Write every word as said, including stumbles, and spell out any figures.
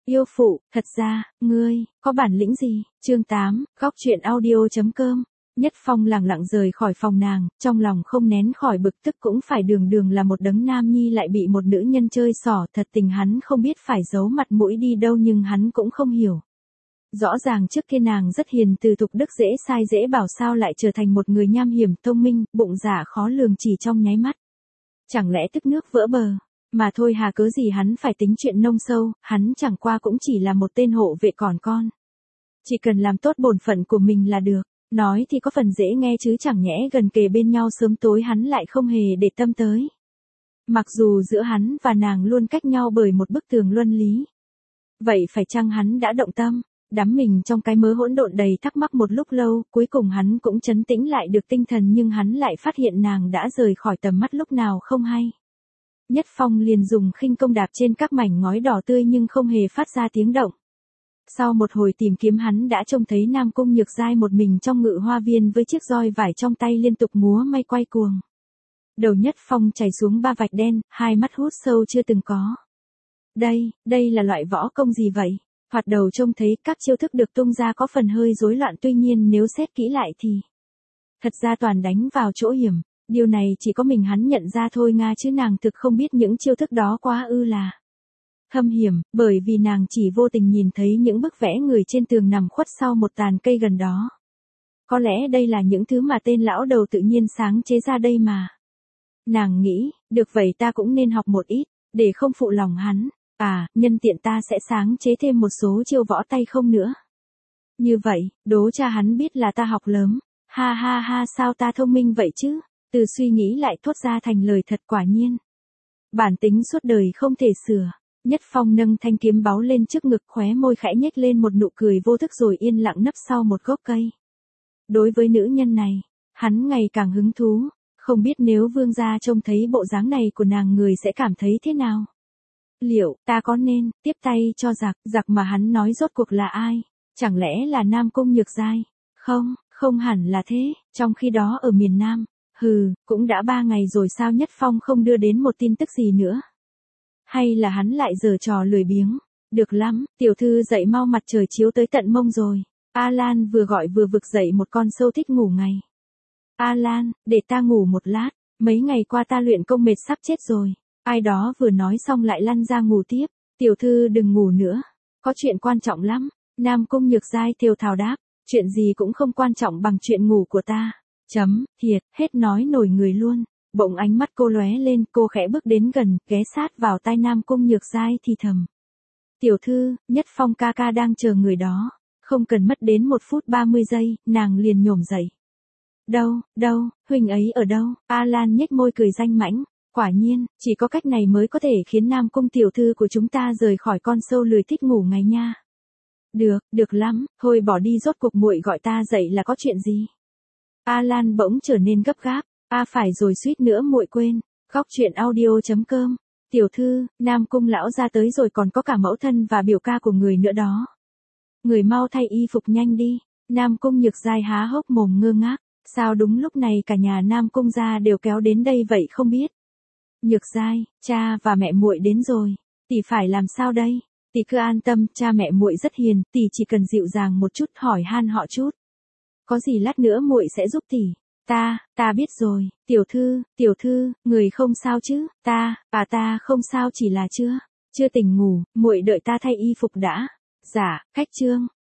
Yêu phụ, thật ra, ngươi, có bản lĩnh gì? Chương tám, góc truyện audio.com. Nhất Phong lẳng lặng rời khỏi phòng nàng, trong lòng không nén khỏi bực tức, cũng phải đường đường là một đấng nam nhi lại bị một nữ nhân chơi xỏ, thật tình hắn không biết phải giấu mặt mũi đi đâu, nhưng hắn cũng không hiểu. Rõ ràng trước kia nàng rất hiền từ thục đức, dễ sai dễ bảo, sao lại trở thành một người nham hiểm thông minh, bụng dạ khó lường chỉ trong nháy mắt. Chẳng lẽ tức nước vỡ bờ? Mà thôi, hà cớ gì hắn phải tính chuyện nông sâu, hắn chẳng qua cũng chỉ là một tên hộ vệ còn con. Chỉ cần làm tốt bổn phận của mình là được. Nói thì có phần dễ nghe chứ chẳng nhẽ gần kề bên nhau sớm tối hắn lại không hề để tâm tới. Mặc dù giữa hắn và nàng luôn cách nhau bởi một bức tường luân lý. Vậy phải chăng hắn đã động tâm? Đắm mình trong cái mớ hỗn độn đầy thắc mắc một lúc lâu, cuối cùng hắn cũng trấn tĩnh lại được tinh thần, nhưng hắn lại phát hiện nàng đã rời khỏi tầm mắt lúc nào không hay. Nhất Phong liền dùng khinh công đạp trên các mảnh ngói đỏ tươi nhưng không hề phát ra tiếng động. Sau một hồi tìm kiếm hắn đã trông thấy Nam Cung Nhược Giai một mình trong ngự hoa viên với chiếc roi vải trong tay liên tục múa may quay cuồng. Đầu Nhất Phong chảy xuống ba vạch đen, hai mắt hút sâu chưa từng có. Đây, đây là loại võ công gì vậy? Thoạt đầu trông thấy các chiêu thức được tung ra có phần hơi rối loạn, tuy nhiên nếu xét kỹ lại thì thật ra toàn đánh vào chỗ hiểm. Điều này chỉ có mình hắn nhận ra thôi nga, chứ nàng thực không biết những chiêu thức đó quá ư là thâm hiểm, bởi vì nàng chỉ vô tình nhìn thấy những bức vẽ người trên tường nằm khuất sau một tàn cây gần đó. Có lẽ đây là những thứ mà tên lão đầu tự nhiên sáng chế ra đây mà. Nàng nghĩ, được vậy ta cũng nên học một ít, để không phụ lòng hắn. À, nhân tiện ta sẽ sáng chế thêm một số chiêu võ tay không nữa. Như vậy, đố cha hắn biết là ta học lớn. Ha ha ha, sao ta thông minh vậy chứ? Từ suy nghĩ lại thốt ra thành lời thật, quả nhiên. Bản tính suốt đời không thể sửa. Nhất Phong nâng thanh kiếm báu lên trước ngực, khóe môi khẽ nhếch lên một nụ cười vô thức rồi yên lặng nấp sau một gốc cây. Đối với nữ nhân này, hắn ngày càng hứng thú, không biết nếu vương gia trông thấy bộ dáng này của nàng người sẽ cảm thấy thế nào. Liệu ta có nên tiếp tay cho giặc, giặc mà hắn nói rốt cuộc là ai? Chẳng lẽ là Nam Cung Nhược Giai? Không, không hẳn là thế, trong khi đó ở miền Nam, hừ, cũng đã ba ngày rồi sao Nhất Phong không đưa đến một tin tức gì nữa? Hay là hắn lại giở trò lười biếng? Được lắm, tiểu thư dậy mau, mặt trời chiếu tới tận mông rồi. A Lan vừa gọi vừa vực dậy một con sâu thích ngủ ngày. A Lan, để ta ngủ một lát, mấy ngày qua ta luyện công mệt sắp chết rồi. Ai đó vừa nói xong lại lăn ra ngủ tiếp. Tiểu thư đừng ngủ nữa, có chuyện quan trọng lắm. Nam Cung Nhược Giai thều thào đáp, chuyện gì cũng không quan trọng bằng chuyện ngủ của ta. Chấm, thiệt, hết nói nổi người luôn. Bỗng ánh mắt cô lóe lên, cô khẽ bước đến gần, ghé sát vào tai Nam Cung Nhược Giai thì thầm. Tiểu thư, Nhất Phong ca ca đang chờ người đó. Không cần mất đến một phút ba mươi giây, nàng liền nhổm dậy. Đâu, đâu, huynh ấy ở đâu? A Lan nhếch môi cười danh mãnh. Quả nhiên, chỉ có cách này mới có thể khiến Nam Cung tiểu thư của chúng ta rời khỏi con sâu lười thích ngủ ngày nha. Được, được lắm, thôi bỏ đi, rốt cuộc muội gọi ta dậy là có chuyện gì? A Lan bỗng trở nên gấp gáp. A à, phải rồi, suýt nữa muội quên. Góc truyện audio.com. Tiểu thư, Nam Cung lão ra tới rồi, còn có cả mẫu thân và biểu ca của người nữa đó. Người mau thay y phục nhanh đi. Nam Cung Nhược Giai há hốc mồm ngơ ngác. Sao đúng lúc này cả nhà Nam Cung gia đều kéo đến đây vậy không biết? Nhược Giai, cha và mẹ muội đến rồi. Tỷ phải làm sao đây? Tỷ cứ an tâm, cha mẹ muội rất hiền, tỷ chỉ cần dịu dàng một chút, hỏi han họ chút. Có gì lát nữa muội sẽ giúp tỷ. Ta, ta biết rồi, tiểu thư, tiểu thư, người không sao chứ? Ta, à ta không sao, chỉ là chưa, chưa tỉnh ngủ, muội đợi ta thay y phục đã. Dạ, khách trương.